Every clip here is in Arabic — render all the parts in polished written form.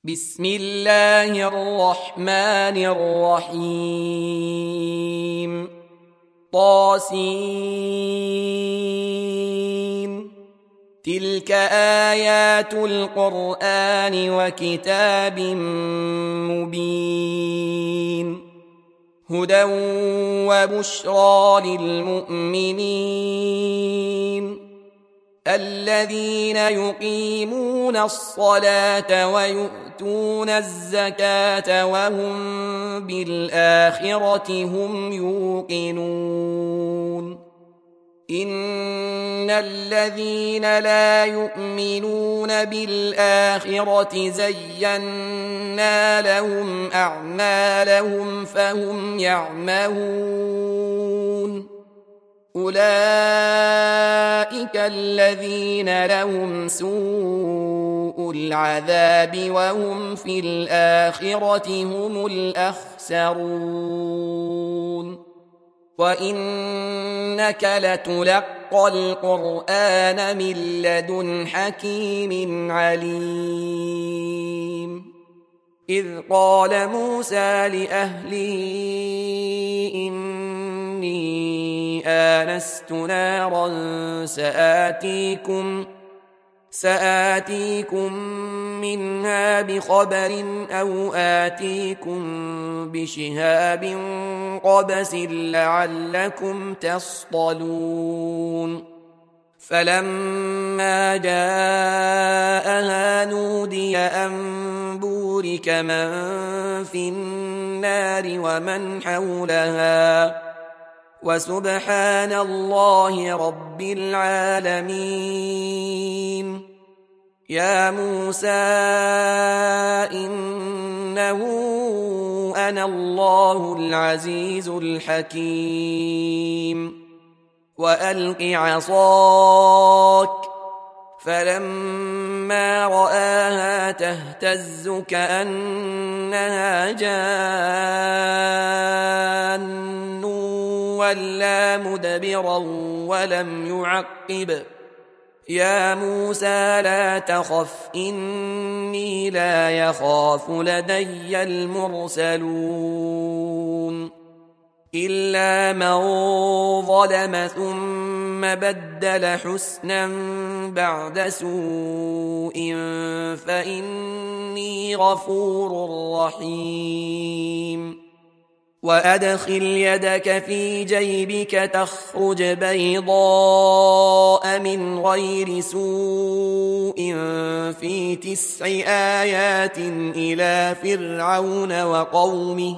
بسم الله الرحمن الرحيم طاسين تلك آيات القرآن وكتاب مبين هدى وبشرى للمؤمنين الذين يقيمون الصلاة ويؤتون الزكاة وهم بالآخرة هم يوقنون إن الذين لا يؤمنون بالآخرة زينا لهم أعمالهم فهم يعمهون أولئك الذين لهم سوء العذاب وهم في الآخرة هم الأخسرون وإنك لتلقى القرآن من لدن حكيم عليم إذ قال موسى لأهله إني آنست نارا سآتيكم منها بخبر أو آتيكم بشهاب قبس لعلكم تصطلون فلما جاءها نودي أن بورك من في النار ومن حولها وسبحان الله رب العالمين يا موسى إنه أنا الله العزيز الحكيم وألق عصاك فلما رآها تهتز كأنها جان ولا مدبرا ولم يعقب يا موسى لا تخف إني لا يخاف لدي المرسلون إلا من ظلم ثم بدل حسنا بعد سوء فإني غفور رحيم وأدخل يدك في جيبك تخرج بيضاء من غير سوء في 9 آيات إلى فرعون وقومه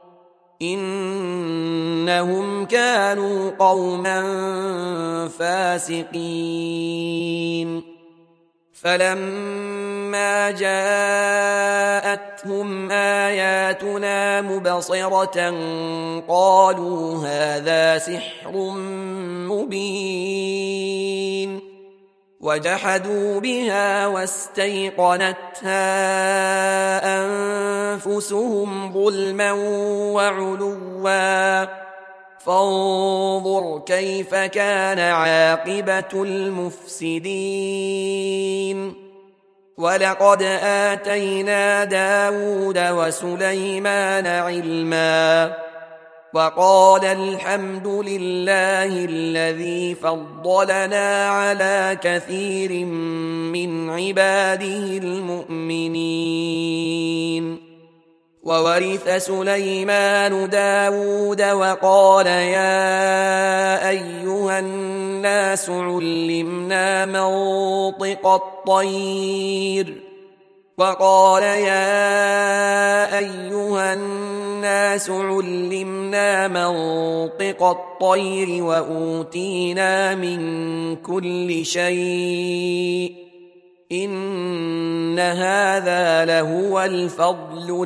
إنهم كانوا قوما فاسقين فلما جاءتهم آياتنا مبصرة قالوا هذا سحر مبين وجحدوا بها واستيقنتها أنفسهم ظلما وعلوا فانظر كيف كان عاقبة المفسدين ولقد آتينا داود وسليمان علما وقال الحمد لله الذي فضلنا على كثير من عباده المؤمنين وورث سليمان داود وقال يا أيها الناس علمنا منطق الطير وأوتينا من كل شيء إن هذا لهو الفضل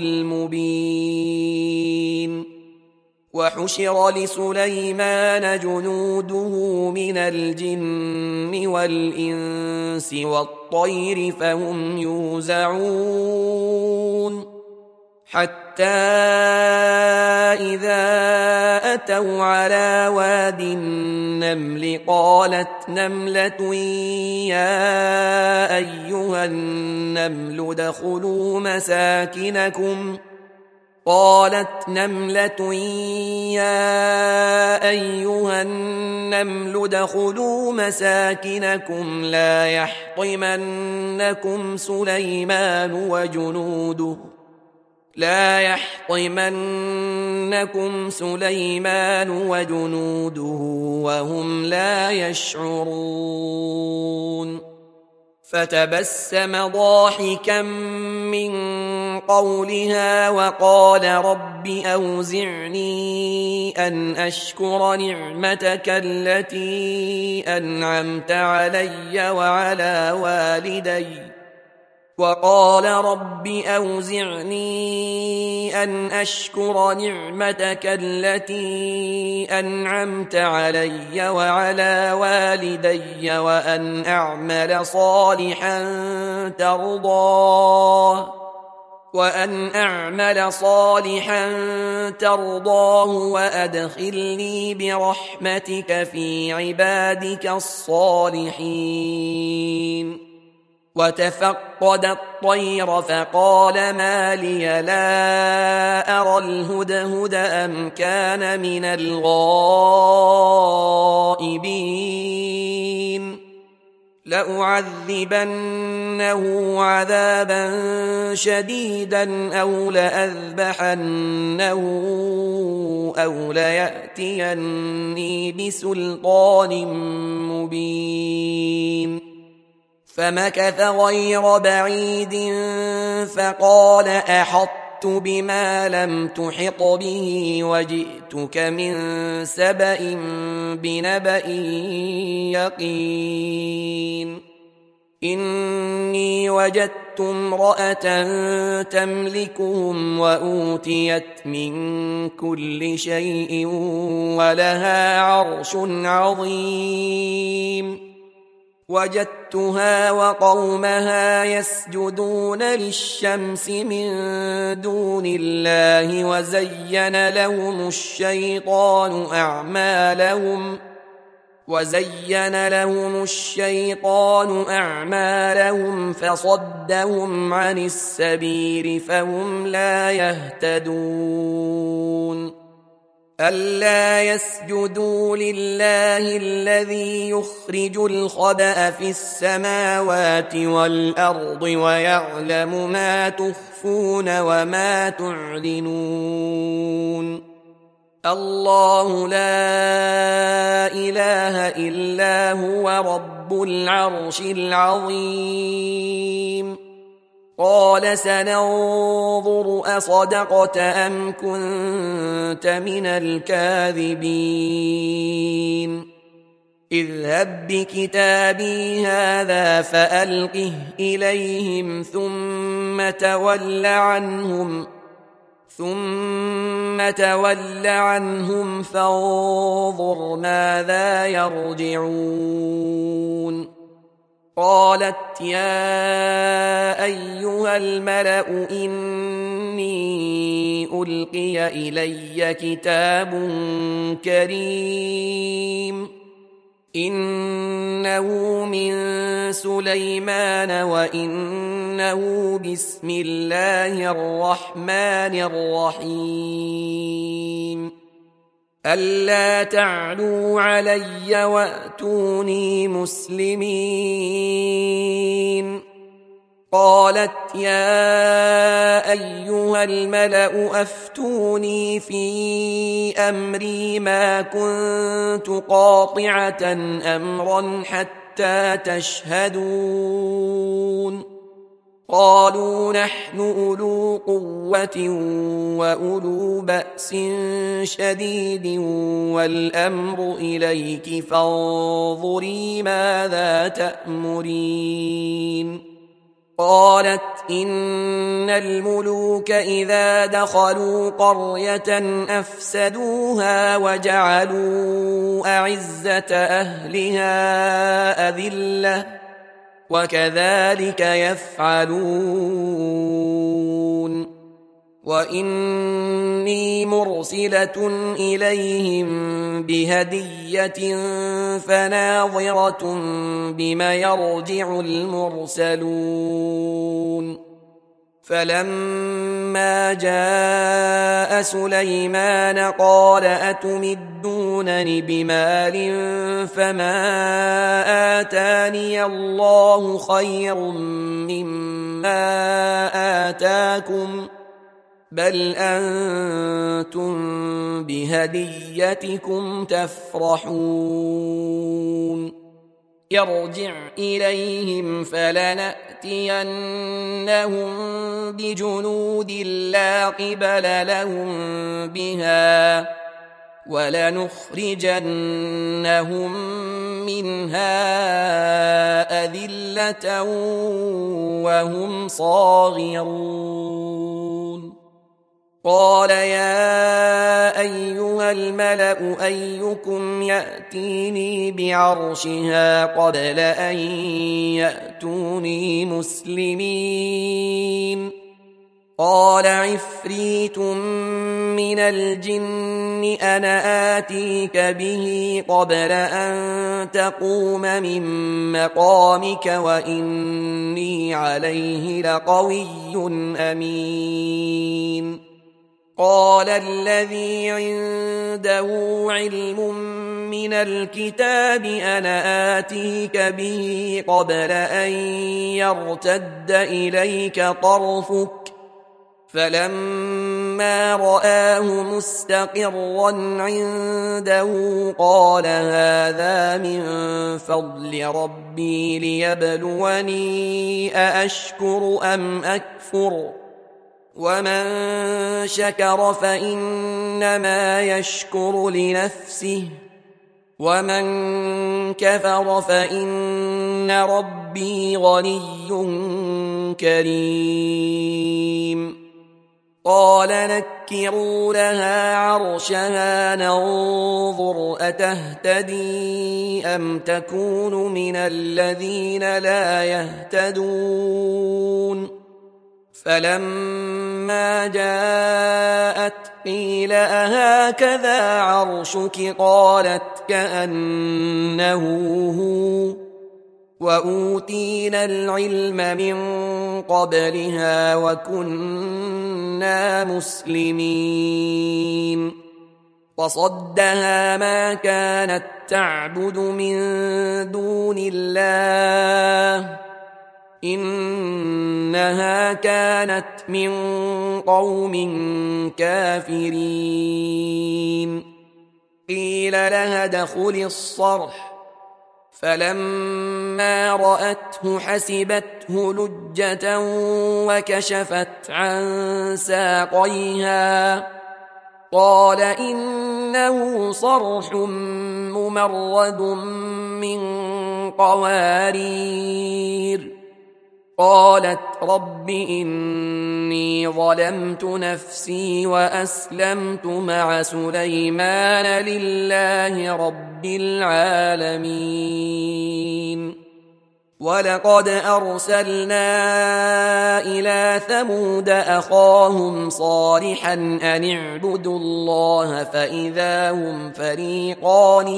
المبين وحشر لسليمان جنوده من الجن والإنس والطير فهم يوزعون حتى إذا أتوا على واد النمل قالت نملة يا أيها النمل ادخلوا مساكنكم لا يحطمنكم سليمان وجنوده وهم لا يشعرون فتبسم ضاحكا من قولها وقال رب أوزعني أن أشكر نعمتك التي أنعمت علي وعلى والدي وأن أعمل صالحا ترضاه وأدخلني برحمتك في عبادك الصالحين وتفقد الطير فقال ما لي لا أرى الهدهد أم كان من الغائبين لأعذبنه عذابا شديدا أو لأذبحنه أو ليأتيني بسلطان مبين فمكث غير بعيد فقال أحطت بما لم تحط به وجئتك من سبأ بنبأ يقين إني وجدت امرأة تملكهم وأوتيت من كل شيء ولها عرش عظيم وجدتها وقومها يسجدون للشمس من دون الله وزين لهم الشيطان أعمالهم فصدهم عن السبيل فهم لا يهتدون ألا يسجدوا لله الذي يخرج الخبأ في السماوات والأرض ويعلم ما تخفون وما تعلنون الله لا إله إلا هو رب العرش العظيم قال سننظر أصدقت أم كنت من الكاذبين اذهب بكتابي هذا فألقه إليهم ثم تول عنهم فانظر ماذا يرجعون قالت يا أيها الملأ إني ألقي إلي كتاب كريم إنه من سليمان وإنه بسم الله الرحمن الرحيم ألا تعلوا علي وأتوني مسلمين قالت يا أيها الملأ أفتوني في أمري ما كنت قاطعة أمرا حتى تشهدون قالوا نحن أولو قوة وأولو بأس شديد والأمر إليك فانظري ماذا تأمرين قالت إن الملوك إذا دخلوا قرية أفسدوها وجعلوا أعزة أهلها أذلة وكذلك يفعلون وإني مرسلة إليهم بهدية فناظرة بما يرجع المرسلون فلما جاء سليمان قال أتمدونني بمال فما آتاني الله خير مما آتاكم بل أنتم بهديتكم تفرحون يرجع إليهم فلنأتينهم بجنود لا قبل لهم بها ولنخرجنهم منها أذلة وهم صاغرون قال يا أيها الملأ أيكم يأتيني بعرشها قبل أن يأتوني مسلمين قال عفريت من الجن أنا آتيك به قبل أن تقوم من مقامك وإني عليه لقوي أمين قال الذي عنده علم من الكتاب أنا آتيك به قبل أن يرتد إليك طرفك فلما رآه مستقرا عنده قال هذا من فضل ربي ليبلوني أأشكر أم أكفر ومن شكر فإنما يشكر لنفسه ومن كفر فإن ربي غني كريم قال نكروا لها عرشها ننظر أتهتدي أم تكون من الذين لا يهتدون فلما جاءت قيل أهكذا عرشك قالت كأنه هو وأوتينا العلم من قبلها وكنا مسلمين وصدها ما كانت تعبد من دون الله إنها كانت من قوم كافرين قيل لها ادخلي الصرح فلما رأته حسبته لجة وكشفت عن ساقيها قال إنه صرح ممرد من قوارير قالت رب إني ظلمت نفسي وأسلمت مع سليمان لله رب العالمين ولقد أرسلنا إلى ثمود أخاهم صالحا أن اعبدوا الله فإذا هم فريقان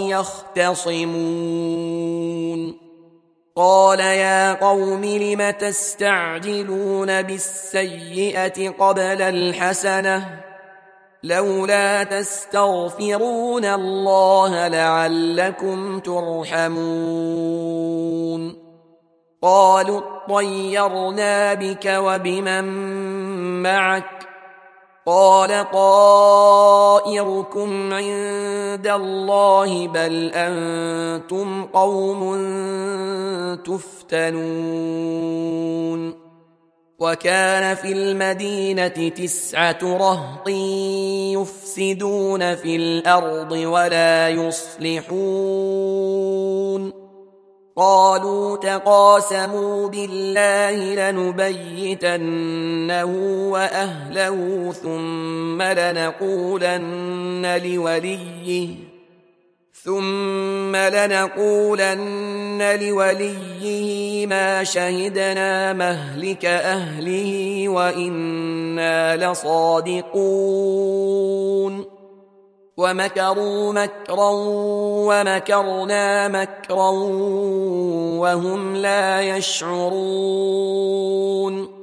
يختصمون قال يا قوم لم تستعجلون بالسيئة قبل الحسنة لولا تستغفرون الله لعلكم ترحمون قالوا اطيرنا بك وبمن معك قال طائركم عند الله بل أنتم قوم تفتنون وكان في المدينة 9 رهط يفسدون في الأرض ولا يصلحون قالوا تقاسموا بالله لنبيتنه وأهله ثم لنقولن لوليه ما شهدنا مهلك أهله وإنا إنا لصادقون ومكروا مكرا ومكرنا مكرا وهم لا يشعرون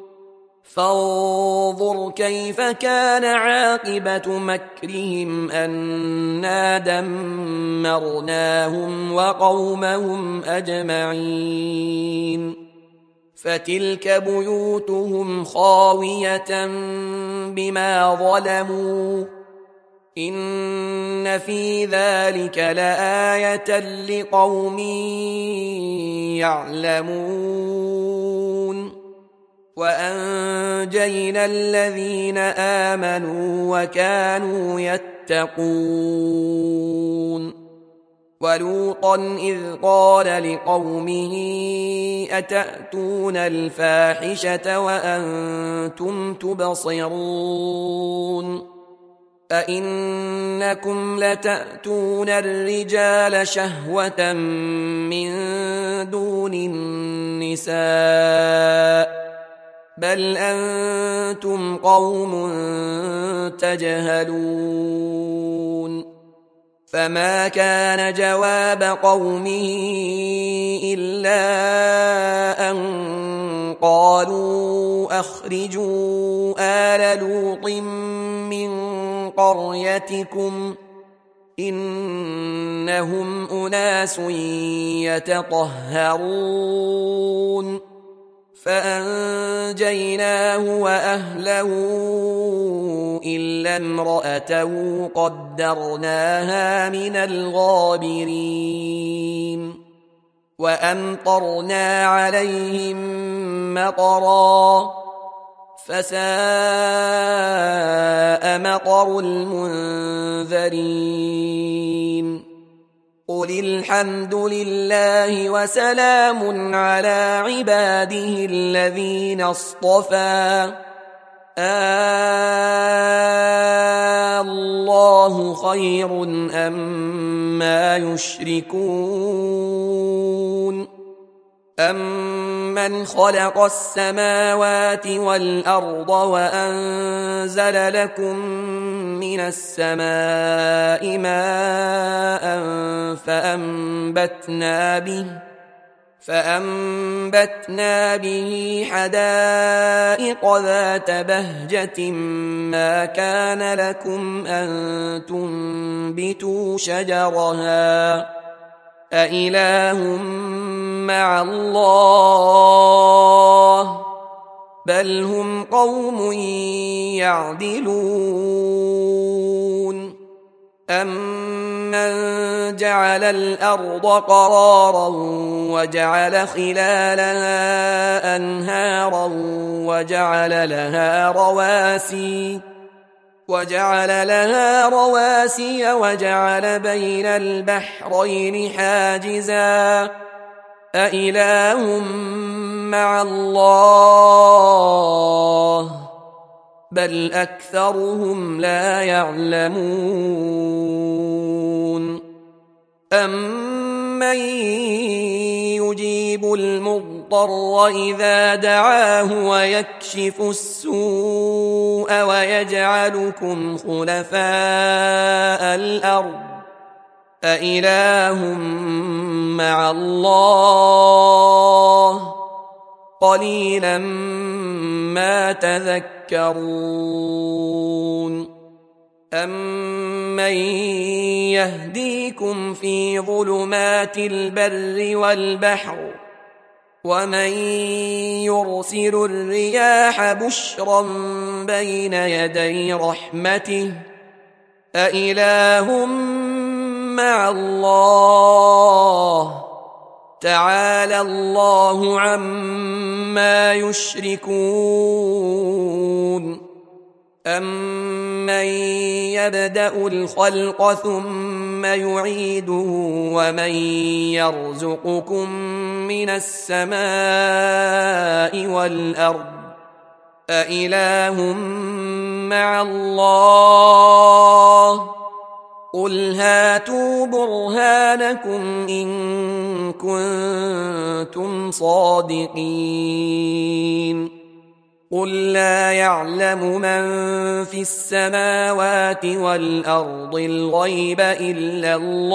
فانظر كيف كان عاقبة مكرهم أنا دمرناهم وقومهم أجمعين فتلك بيوتهم خاوية بما ظلموا إن في ذلك لآية لقوم يعلمون وأنجينا الذين آمنوا وكانوا يتقون ولوطا إذ قال لقومه أتأتون الفاحشة وأنتم تبصرون أئنكم لتأتون الرجال شهوة من دون النساء بل أنتم قوم تجهلون فما كان جواب قومه إلا أن قالوا أخرجوا آل لوط من قريتكم إنهم أناس يتطهرون فأنجيناه وأهله إلا امرأته قدرناها من الغابرين وأمطرنا عليهم مطرا فساء مطر المنذرين قل الحمد لله وسلام على عباده الذين اصطفى الله خير أما يشركون أمن خلق السماوات والأرض وأنزل لكم من السماء ماء فأنبتنا به حدائق ذات بهجة ما كان لكم أن تنبتوا شجرها أإله مع الله بل هم قوم يعدلون أمن جعل الأرض قرارا وجعل خلالها أنهارا وجعل لها رواسي وجعل بين البحرين حاجزا أإله مع الله بل أكثرهم لا يعلمون أمن يجيب المضطر إذا دعاه ويكشف السوء ويجعلكم خلفاء الأرض أإله مع الله قليلا ما تذكرون أمن يهديكم في ظلمات البر والبحر ومن يرسل الرياح بشرا بين يدي رحمته أإله مع الله تعالى الله عما يشركون أمن يبدأ الخلق ثم يعيده ومن يرزقكم من السماء والأرض أإله مع الله قل هاتوا برهانكم إن كنتم صادقين قل لا يعلم من في السماوات والأرض الغيب إلا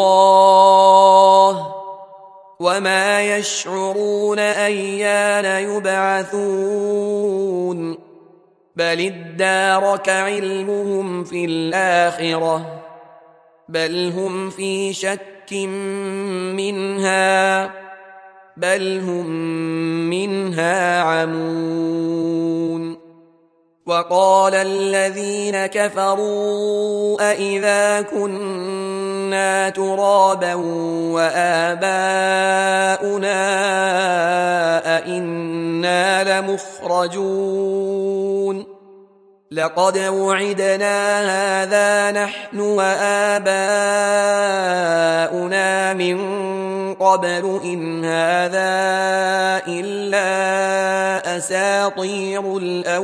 الله وما يشعرون أيان يبعثون بل ادارك علمهم في الآخرة بل هم في شك منها بل هم منها عمون وقال الذين كفروا أئذا كنا ترابا وآباؤنا أئنا لمخرجون لقد وعدنا هذا نحن وآباؤنا من قبل إن هذا إلا أساطير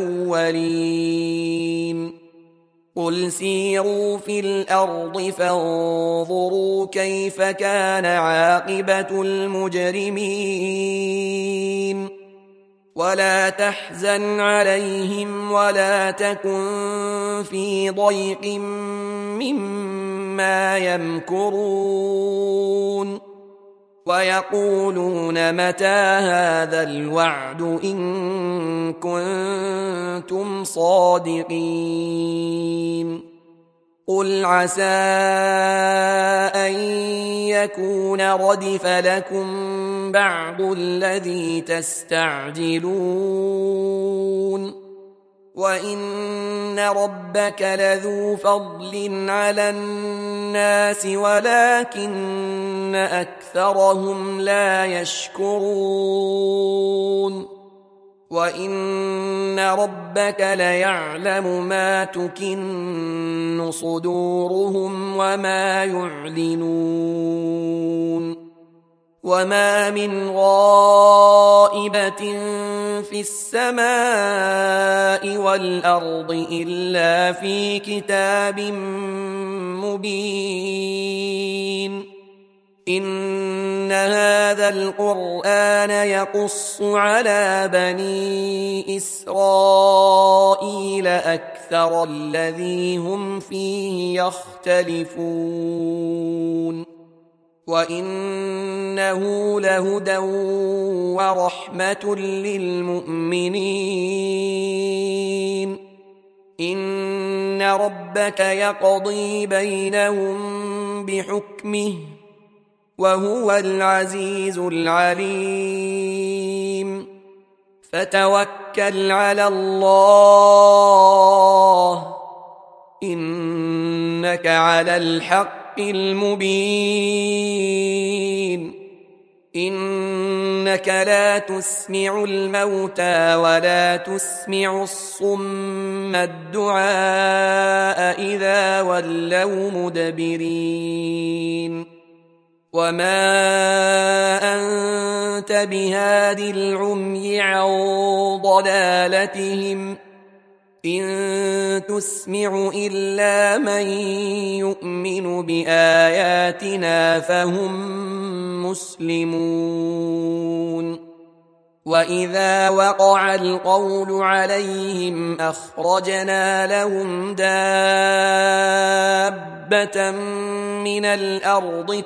الأولين قل سيروا في الأرض فانظروا كيف كان عاقبة المجرمين ولا تحزن عليهم ولا تكن في ضيق مما يمكرون ويقولون متى هذا الوعد إن كنتم صادقين قل عسى أن يكون ردف لكم بعض الذي تستعجلون وإن ربك لذو فضل على الناس ولكن أكثرهم لا يشكرون وإن ربك ليعلم ما تكن صدورهم وما يعلنون وما من غائبة في السماء والأرض إلا في كتاب مبين إن هذا القرآن يقص على بني إسرائيل أكثر الذي هم فيه يختلفون وإنه لهدى ورحمة للمؤمنين إن ربك يقضي بينهم بحكمه وهو العزيز العليم فتوكل على الله إنك على الحق المبين إنك لا تسمع الموتى ولا تسمع الصم الدعاء إذا ولوا مدبرين وما أنت بهاد العمي عن ضلالتهم إن تسمع إلا من يؤمن بآياتنا فهم مسلمون وإذا وقع القول عليهم أخرجنا لهم دابة من الأرض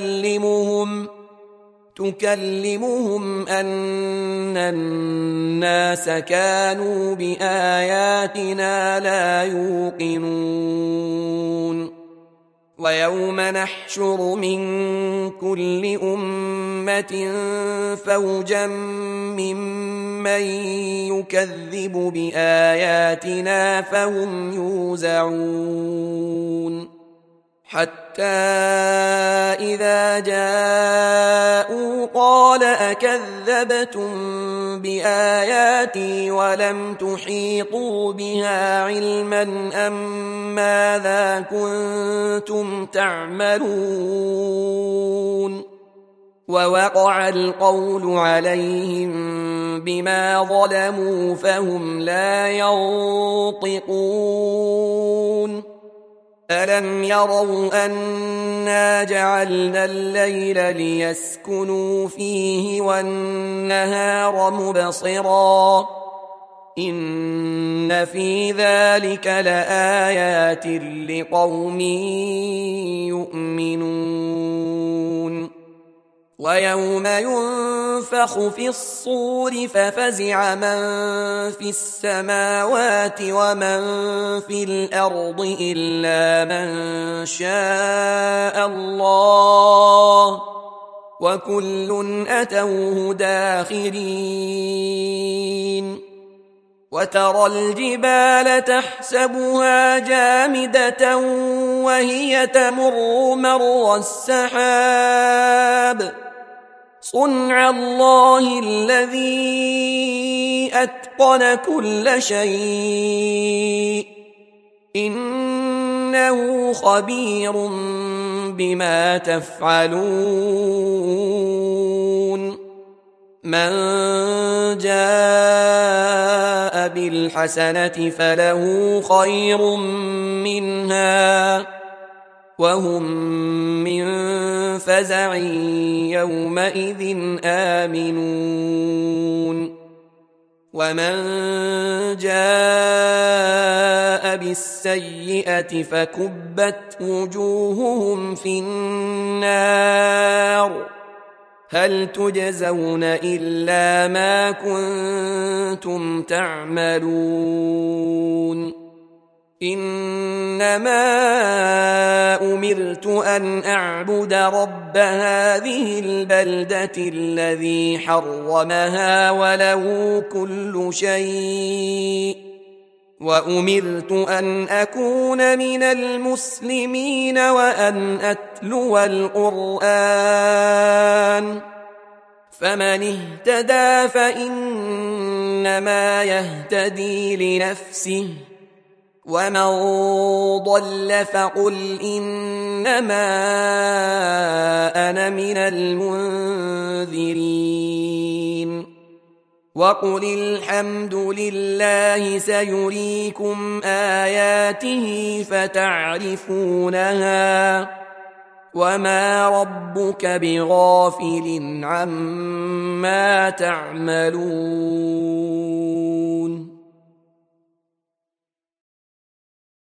تكلمهم أن الناس كانوا بآياتنا لا يوقنون ويوم نحشر من كل أمة فوجا ممن يكذب بآياتنا فهم يوزعون حتى إذا جاءوا قال أكذبتم بآياتي ولم تحيطوا بها علما أم ماذا كنتم تعملون ووقع القول عليهم بما ظلموا فهم لا ينطقون ألم يروا أنا جعلنا الليل ليسكنوا فيه والنهار مبصرا إن في ذلك لآيات لقوم يؤمنون ويوم ينفخ في الصور ففزع من في السماوات ومن في الأرض إلا من شاء الله وكل أتوه داخرين وترى الجبال تحسبها جامدة وهي تمر مر السحاب صنع الله الذي أتقن كل شيء إنه خبير بما تفعلون من جاء بالحسنة فله خير منها وهم من فزع يومئذ آمنون ومن جاء بالسيئة فكبت وجوههم في النار هل تجزون إلا ما كنتم تعملون إنما أمرت أن أعبد رب هذه البلدة الذي حرمها وله كل شيء وأمرت أن أكون من المسلمين وأن أتلو القرآن فمن اهتدى فإنما يهتدي لنفسه ومن ضل فقل إنما أنا من المنذرين وقل الحمد لله سيريكم آياته فتعرفونها وما ربك بغافل عما تعملون